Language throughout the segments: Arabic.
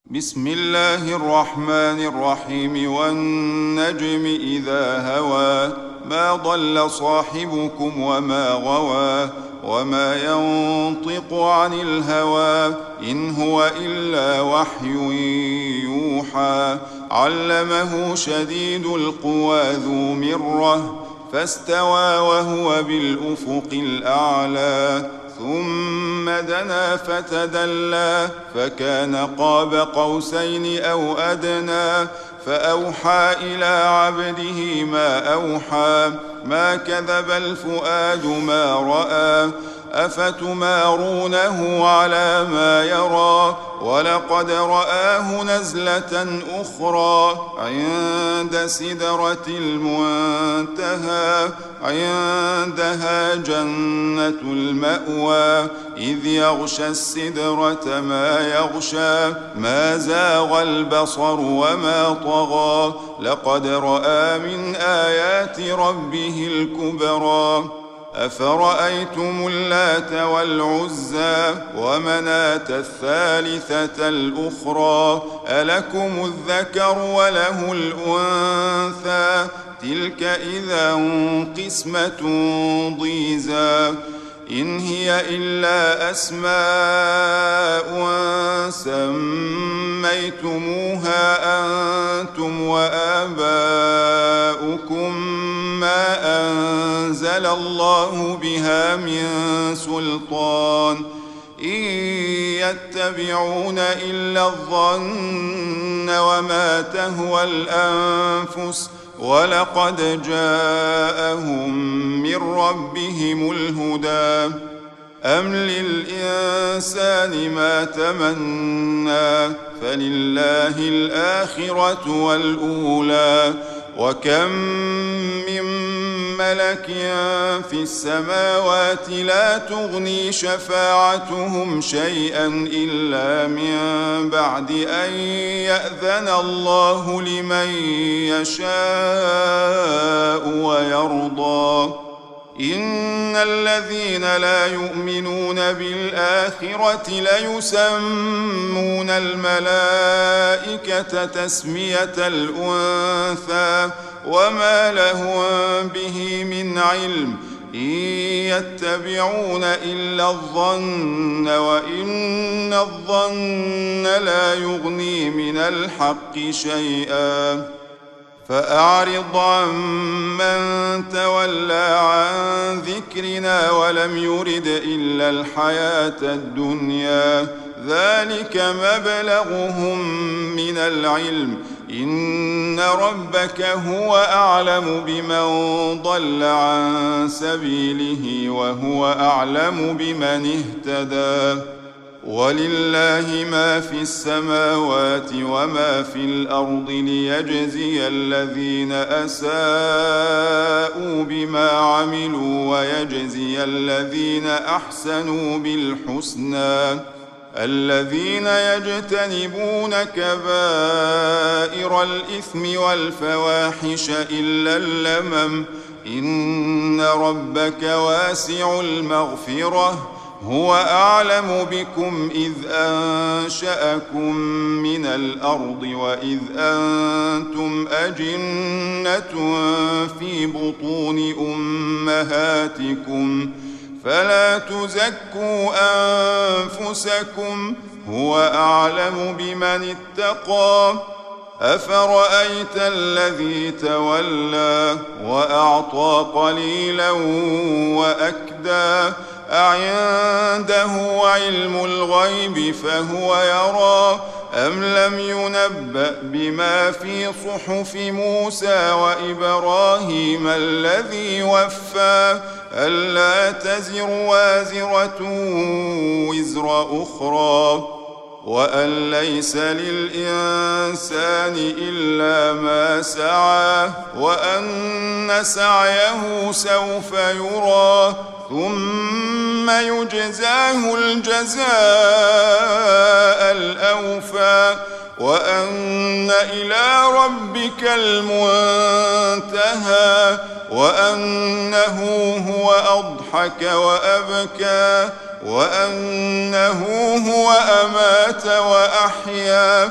بسم الله الرحمن الرحيم والنجم إذا هوى ما ضل صاحبكم وما غوى وما ينطق عن الهوى إن هو إلا وحي يوحى علمه شديد القوى ذو مرة فاستوى وهو بالأفق الأعلى ثم دنا فتدلى فكان قاب قوسين أو أدنى فأوحى إلى عبده ما أوحى ما كذب الفؤاد ما رأى أفتمارونه على ما يرى ولقد رآه نزلة أخرى عند سدرة المنتهى عندها جنة المأوى إذ يغشى السدرة ما يغشى ما زاغ البصر وما طغى لقد رأى من آيات ربه الكبرى أفرأيتم اللات والعزى ومناة الثالثة الأخرى ألكم الذكر وله الأنثى تلك إذا قسمة ضيزى إن هي إلا أسماء سميتموها أنتم وآباؤكم ما أنزل الله بها من سلطان إن يتبعون إلا الظن وما تهوى الأنفس ولقد جاءهم من ربهم الهدى أم للإنسان ما تمنى فلله الآخرة والأولى وكم من ملك في السماوات لا تغني شفاعتهم شيئا إلا من بعد أن يأذن الله لمن يشاء ويرضى إن الذين لا يؤمنون بالآخرة ليسمون الملائكة تسمية الأنثى وما لهم به من علم إن يتبعون إلا الظن وإن الظن لا يغني من الحق شيئا فأعرض عن من تولى عن ذكرنا ولم يرد إلا الحياة الدنيا ذلك مبلغهم من العلم إن ربك هو أعلم بمن ضل عن سبيله وهو أعلم بمن اهتدى ولله ما في السماوات وما في الأرض ليجزي الذين أساءوا بما عملوا ويجزي الذين أحسنوا بالحسنى الذين يجتنبون كبائر الإثم والفواحش إلا اللمم إن ربك واسع المغفرة هو أعلم بكم إذ أنشأكم من الأرض وإذ أنتم أجنة في بطون أمهاتكم فلا تزكوا أنفسكم هو أعلم بمن اتقى أفرأيت الذي تولى وأعطى قليلا وأكدى أعنده علم الغيب فهو يرى أم لم ينبأ بما في صحف موسى وإبراهيم الذي وفى ألا تزر وازرة وزر أخرى وأن ليس للإنسان إلا ما سعى وأن سعيه سوف يرى ثم يجزاه الجزاء الأوفى وأن إلى ربك المنتهى وأنه هو أضحك وأبكى وأنه هو أمات وأحيا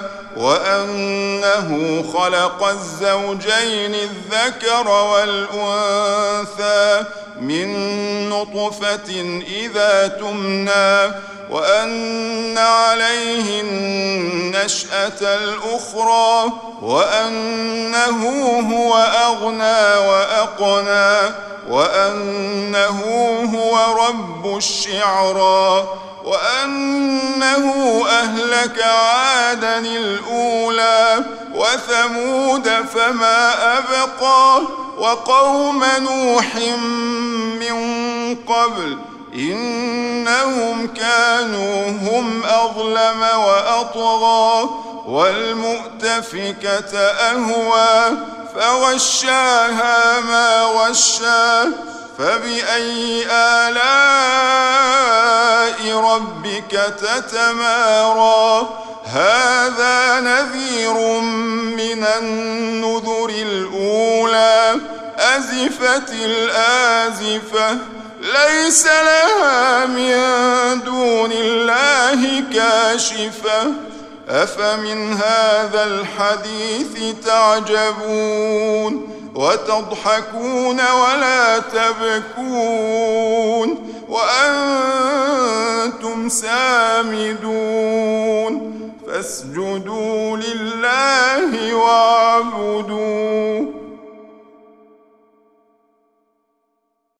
وأنه خلق الزوجين الذكر والأنثى من نطفة إذا تمنى وأن عليه النشأة الأخرى وأنه هو أغنى وأقنى وأنه هو رب الشعرى وأنه أهلك عادا الأولى وثمود فما أبقى وقوم نوح من قبل إنهم كانوا هم أظلم وأطغى والمؤتفكة أهوى فغشاها ما غشى فبأي آلاء ربك تتمارى هذا نذير من النذر الأولى أزفت الآزفة ليس لها من دون الله كاشفة أفمن هذا الحديث تعجبون وتضحكون ولا تبكون وأنتم سامدون فاسجدوا لله واعبدوا